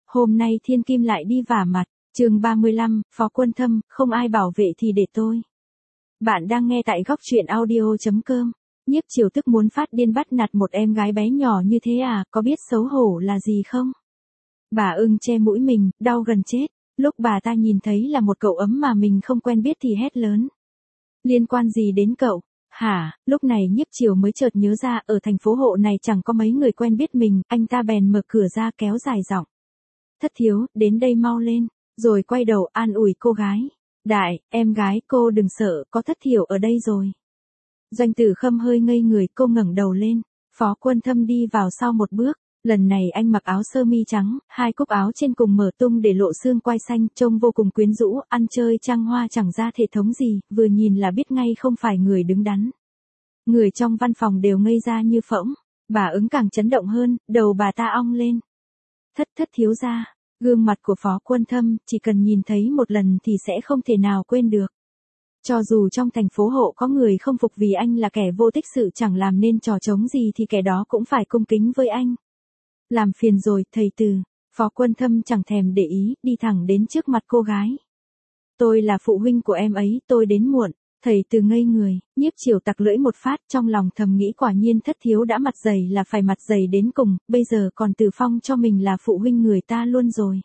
Hôm nay thiên kim lại đi vả mặt, chương 35, Phó Quân Thâm, không ai bảo vệ thì để tôi. Bạn đang nghe tại góc truyện audio.com. Nhiếp Triều tức muốn phát điên bắt nạt một em gái bé nhỏ như thế à, có biết xấu hổ là gì không? Bà ưng che mũi mình, đau gần chết. Lúc bà ta nhìn thấy là một cậu ấm mà mình không quen biết thì hét lớn. Liên quan gì đến cậu? Hả? Lúc này Nhiếp Triều mới chợt nhớ ra ở thành phố hộ này chẳng có mấy người quen biết mình, anh ta bèn mở cửa ra kéo dài giọng. Thất thiếu, đến đây mau lên, rồi quay đầu an ủi cô gái. Đại, em gái cô đừng sợ, có Thất Thiểu ở đây rồi. Doanh Tử Khâm hơi ngây người, cô ngẩng đầu lên. Phó Quân Thâm đi vào sau một bước, lần này anh mặc áo sơ mi trắng, hai cúc áo trên cùng mở tung để lộ xương quai xanh, trông vô cùng quyến rũ, ăn chơi trăng hoa chẳng ra thể thống gì, vừa nhìn là biết ngay không phải người đứng đắn. Người trong văn phòng đều ngây ra như phỗng, bà ứng càng chấn động hơn, đầu bà ta ong lên. Thất thiếu gia. Gương mặt của Phó Quân Thâm, chỉ cần nhìn thấy một lần thì sẽ không thể nào quên được. Cho dù trong thành phố hộ có người không phục vì anh là kẻ vô tích sự chẳng làm nên trò trống gì thì kẻ đó cũng phải cung kính với anh. Làm phiền rồi, thầy Từ. Phó Quân Thâm chẳng thèm để ý, đi thẳng đến trước mặt cô gái. Tôi là phụ huynh của em ấy, tôi đến muộn. Thầy Từ ngây người, Nhiếp Triều tặc lưỡi một phát, trong lòng thầm nghĩ quả nhiên Thất thiếu đã mặt dày là phải mặt dày đến cùng, bây giờ còn Từ phong cho mình là phụ huynh người ta luôn rồi.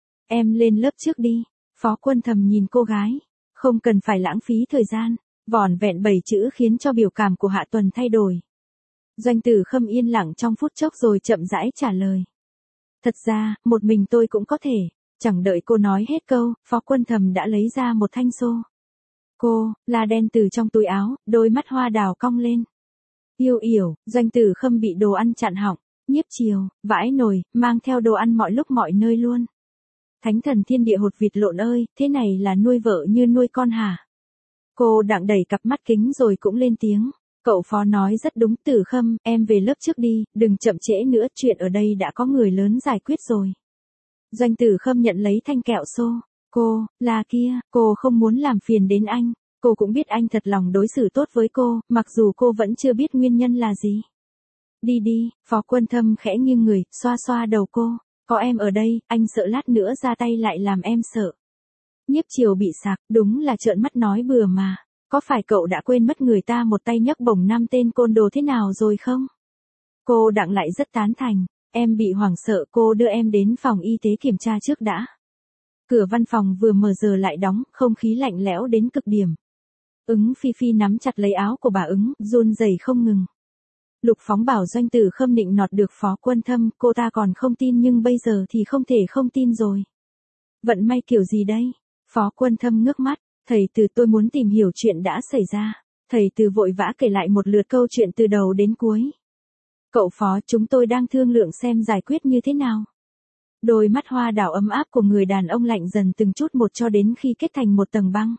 Em lên lớp trước đi. Phó Quân Thâm nhìn cô gái, không cần phải lãng phí thời gian, vỏn vẹn 7 chữ khiến cho biểu cảm của Hạ Tuần thay đổi. Doanh Tử Khâm yên lặng trong phút chốc rồi chậm rãi trả lời. Thật ra, một mình tôi cũng có thể. Chẳng đợi cô nói hết câu, Phó Quân Thâm đã lấy ra một thanh xô. Cô, la đen từ trong túi áo, đôi mắt hoa đào cong lên. Yêu yểu, Doanh Tử Khâm bị đồ ăn chặn họng, Nhiếp Triều, vãi nồi, mang theo đồ ăn mọi lúc mọi nơi luôn. Thánh thần thiên địa hột vịt lộn ơi, thế này là nuôi vợ như nuôi con hả? Cô đặng đẩy cặp mắt kính rồi cũng lên tiếng. Cậu Phó nói rất đúng, Tử Khâm, em về lớp trước đi, đừng chậm trễ nữa, chuyện ở đây đã có người lớn giải quyết rồi. Doanh Tử Khâm nhận lấy thanh kẹo xô. Cô, là kia, cô không muốn làm phiền đến anh. Cô cũng biết anh thật lòng đối xử tốt với cô, mặc dù cô vẫn chưa biết nguyên nhân là gì. Đi đi, Phó Quân Thâm khẽ nghiêng người, xoa xoa đầu cô. Có em ở đây, anh sợ lát nữa ra tay lại làm em sợ. Nhiếp Triều bị sặc, đúng là trợn mắt nói bừa mà. Có phải cậu đã quên mất người ta một tay nhấc bổng 5 tên côn đồ thế nào rồi không? Cô đặng lại rất tán thành. Em bị hoảng sợ, cô đưa em đến phòng y tế kiểm tra trước đã. Cửa văn phòng vừa mở giờ lại đóng, không khí lạnh lẽo đến cực điểm. Ứng Phi Phi nắm chặt lấy áo của bà ứng, run rẩy không ngừng. Lục Phóng bảo Doanh Tử Khâm nịnh nọt được Phó Quân Thâm, cô ta còn không tin nhưng bây giờ thì không thể không tin rồi. Vận may kiểu gì đây? Phó Quân Thâm ngước mắt, thầy Từ, tôi muốn tìm hiểu chuyện đã xảy ra. Thầy Từ vội vã kể lại một lượt câu chuyện từ đầu đến cuối. Cậu Phó, chúng tôi đang thương lượng xem giải quyết như thế nào. Đôi mắt hoa đào ấm áp của người đàn ông lạnh dần từng chút một cho đến khi kết thành một tầng băng.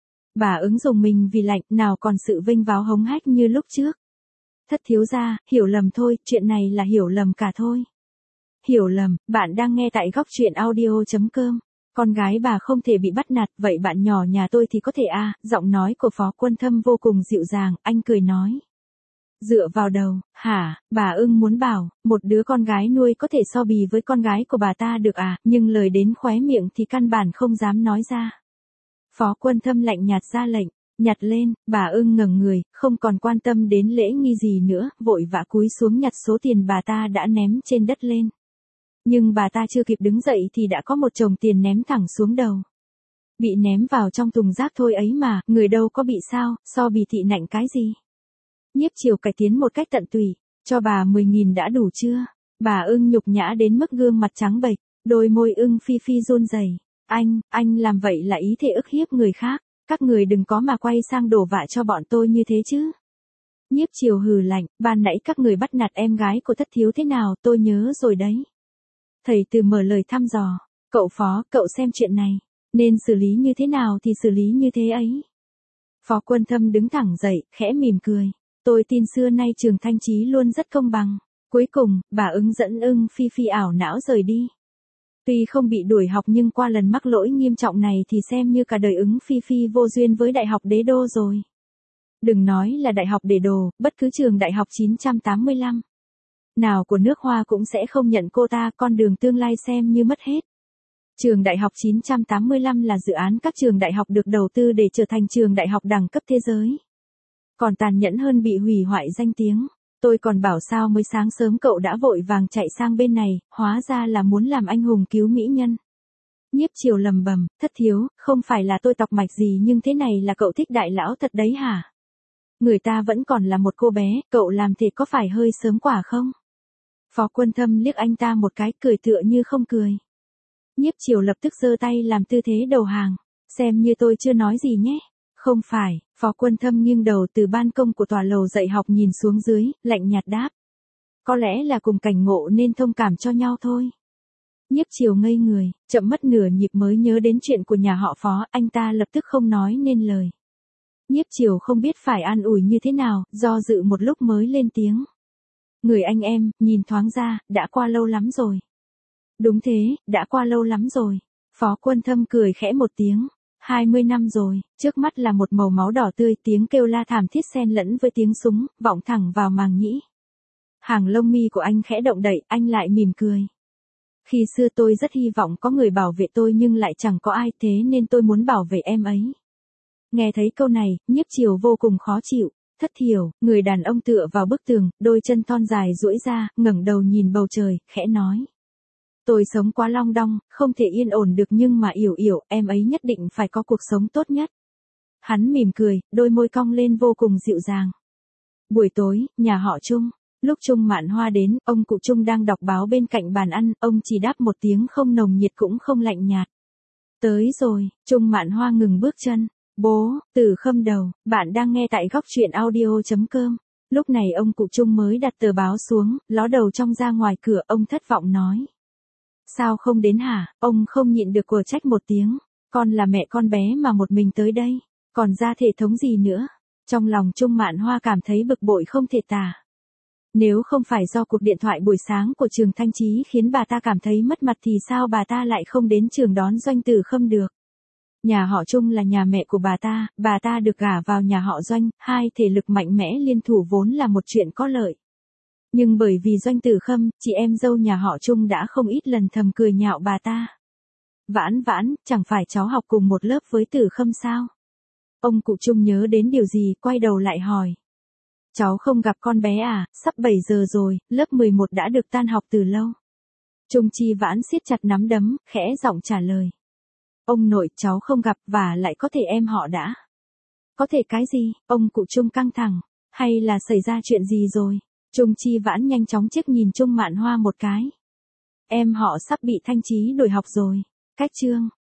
Bà ứng dùng mình vì lạnh, nào còn sự vênh váo hống hách như lúc trước. Thất thiếu gia, hiểu lầm thôi, chuyện này là hiểu lầm cả thôi. Hiểu lầm, bạn đang nghe tại góc truyện audio.com. Con gái bà không thể bị bắt nạt, vậy bạn nhỏ nhà tôi thì có thể à? Giọng nói của Phó Quân Thâm vô cùng dịu dàng, anh cười nói. Dựa vào đầu, hả, bà ưng muốn bảo, một đứa con gái nuôi có thể so bì với con gái của bà ta được à, nhưng lời đến khóe miệng thì căn bản không dám nói ra. Phó Quân Thâm lạnh nhạt ra lệnh, nhặt lên, bà ưng ngẩng người, không còn quan tâm đến lễ nghi gì nữa, vội vã cúi xuống nhặt số tiền bà ta đã ném trên đất lên. Nhưng bà ta chưa kịp đứng dậy thì đã có một chồng tiền ném thẳng xuống đầu. Bị ném vào trong thùng rác thôi ấy mà, người đâu có bị sao, so bì thị nạnh cái gì. Nhiếp Triều cải tiến một cách tận tụy, cho bà 10.000 đã đủ chưa? Bà ưng nhục nhã đến mức gương mặt trắng bệch, đôi môi ưng Phi Phi run rẩy. Anh làm vậy là ý thể ức hiếp người khác, các người đừng có mà quay sang đổ vạ cho bọn tôi như thế chứ. Nhiếp Triều hừ lạnh, ban nãy các người bắt nạt em gái của Thất thiếu thế nào, tôi nhớ rồi đấy. Thầy Từ mở lời thăm dò, cậu Phó, cậu xem chuyện này, nên xử lý như thế nào thì xử lý như thế ấy. Phó Quân Thâm đứng thẳng dậy, khẽ mỉm cười. Tôi tin xưa nay trường Thanh Chí luôn rất công bằng. Cuối cùng, bà ứng dẫn ưng Phi Phi ảo não rời đi. Tuy không bị đuổi học nhưng qua lần mắc lỗi nghiêm trọng này thì xem như cả đời ứng Phi Phi vô duyên với Đại học Đế Đô rồi. Đừng nói là Đại học Để Đồ, bất cứ trường đại học 985. Nào của nước Hoa cũng sẽ không nhận cô ta, con đường tương lai xem như mất hết. Trường Đại học 985 là dự án các trường đại học được đầu tư để trở thành trường đại học đẳng cấp thế giới. Còn tàn nhẫn hơn bị hủy hoại danh tiếng. Tôi còn bảo sao mới sáng sớm cậu đã vội vàng chạy sang bên này, hóa ra là muốn làm anh hùng cứu mỹ nhân. Nhiếp Triều lầm bầm, thất thiếu, không phải là tôi tọc mạch gì nhưng thế này là cậu thích đại lão thật đấy hả? Người ta vẫn còn là một cô bé, cậu làm thế có phải hơi sớm quả không? Phó Quân Thâm liếc anh ta một cái, cười tựa như không cười. Nhiếp Triều lập tức giơ tay làm tư thế đầu hàng, xem như tôi chưa nói gì nhé. Không phải, Phó Quân Thâm nghiêng đầu từ ban công của tòa lầu dạy học nhìn xuống dưới, lạnh nhạt đáp. Có lẽ là cùng cảnh ngộ nên thông cảm cho nhau thôi. Nhiếp Triều ngây người, chậm mất nửa nhịp mới nhớ đến chuyện của nhà họ Phó, anh ta lập tức không nói nên lời. Nhiếp Triều không biết phải an ủi như thế nào, do dự một lúc mới lên tiếng. Người anh em, nhìn thoáng ra, đã qua lâu lắm rồi. Đúng thế, đã qua lâu lắm rồi. Phó Quân Thâm cười khẽ một tiếng. 20 năm rồi, trước mắt là một màu máu đỏ tươi, tiếng kêu la thảm thiết xen lẫn với tiếng súng, vọng thẳng vào màng nhĩ. Hàng lông mi của anh khẽ động đậy, anh lại mỉm cười. Khi xưa tôi rất hy vọng có người bảo vệ tôi nhưng lại chẳng có ai, thế nên tôi muốn bảo vệ em ấy. Nghe thấy câu này, Nhiếp Triều vô cùng khó chịu. Thất thiểu, người đàn ông tựa vào bức tường, đôi chân thon dài duỗi ra, ngẩng đầu nhìn bầu trời, khẽ nói. Tôi sống quá long đong, không thể yên ổn được nhưng mà Yểu Yểu, em ấy nhất định phải có cuộc sống tốt nhất. Hắn mỉm cười, đôi môi cong lên vô cùng dịu dàng. Buổi tối, nhà họ Trung. Lúc Trung Mạn Hoa đến, ông cụ Trung đang đọc báo bên cạnh bàn ăn, ông chỉ đáp một tiếng không nồng nhiệt cũng không lạnh nhạt. Tới rồi, Trung Mạn Hoa ngừng bước chân. Bố, Từ Khâm đầu, bạn đang nghe tại góc truyện audio.com. Lúc này ông cụ Trung mới đặt tờ báo xuống, ló đầu trong ra ngoài cửa, ông thất vọng nói. Sao không đến hả? Ông không nhịn được của trách một tiếng. Con là mẹ con bé mà một mình tới đây. Còn ra thể thống gì nữa? Trong lòng Trung Mạn Hoa cảm thấy bực bội không thể tả. Nếu không phải do cuộc điện thoại buổi sáng của Trường Thanh Chí khiến bà ta cảm thấy mất mặt thì sao bà ta lại không đến trường đón Doanh Từ Khâm được? Nhà họ Trung là nhà mẹ của bà ta được gả vào nhà họ Doanh, hai thể lực mạnh mẽ liên thủ vốn là một chuyện có lợi. Nhưng bởi vì Doanh Từ Khâm, chị em dâu nhà họ Trung đã không ít lần thầm cười nhạo bà ta. Vãn vãn, chẳng phải cháu học cùng một lớp với Từ Khâm sao? Ông cụ Trung nhớ đến điều gì, quay đầu lại hỏi. Cháu không gặp con bé à, sắp 7 giờ rồi, lớp 11 đã được tan học từ lâu. Trung Chi Vãn siết chặt nắm đấm, khẽ giọng trả lời. Ông nội, cháu không gặp, và lại có thể em họ đã. Có thể cái gì? Ông cụ Trung căng thẳng. Hay là xảy ra chuyện gì rồi? Trung Chi Vãn nhanh chóng liếc nhìn Trung Mạn Hoa một cái. Em họ sắp bị Thanh Chí đuổi học rồi. Cách chương.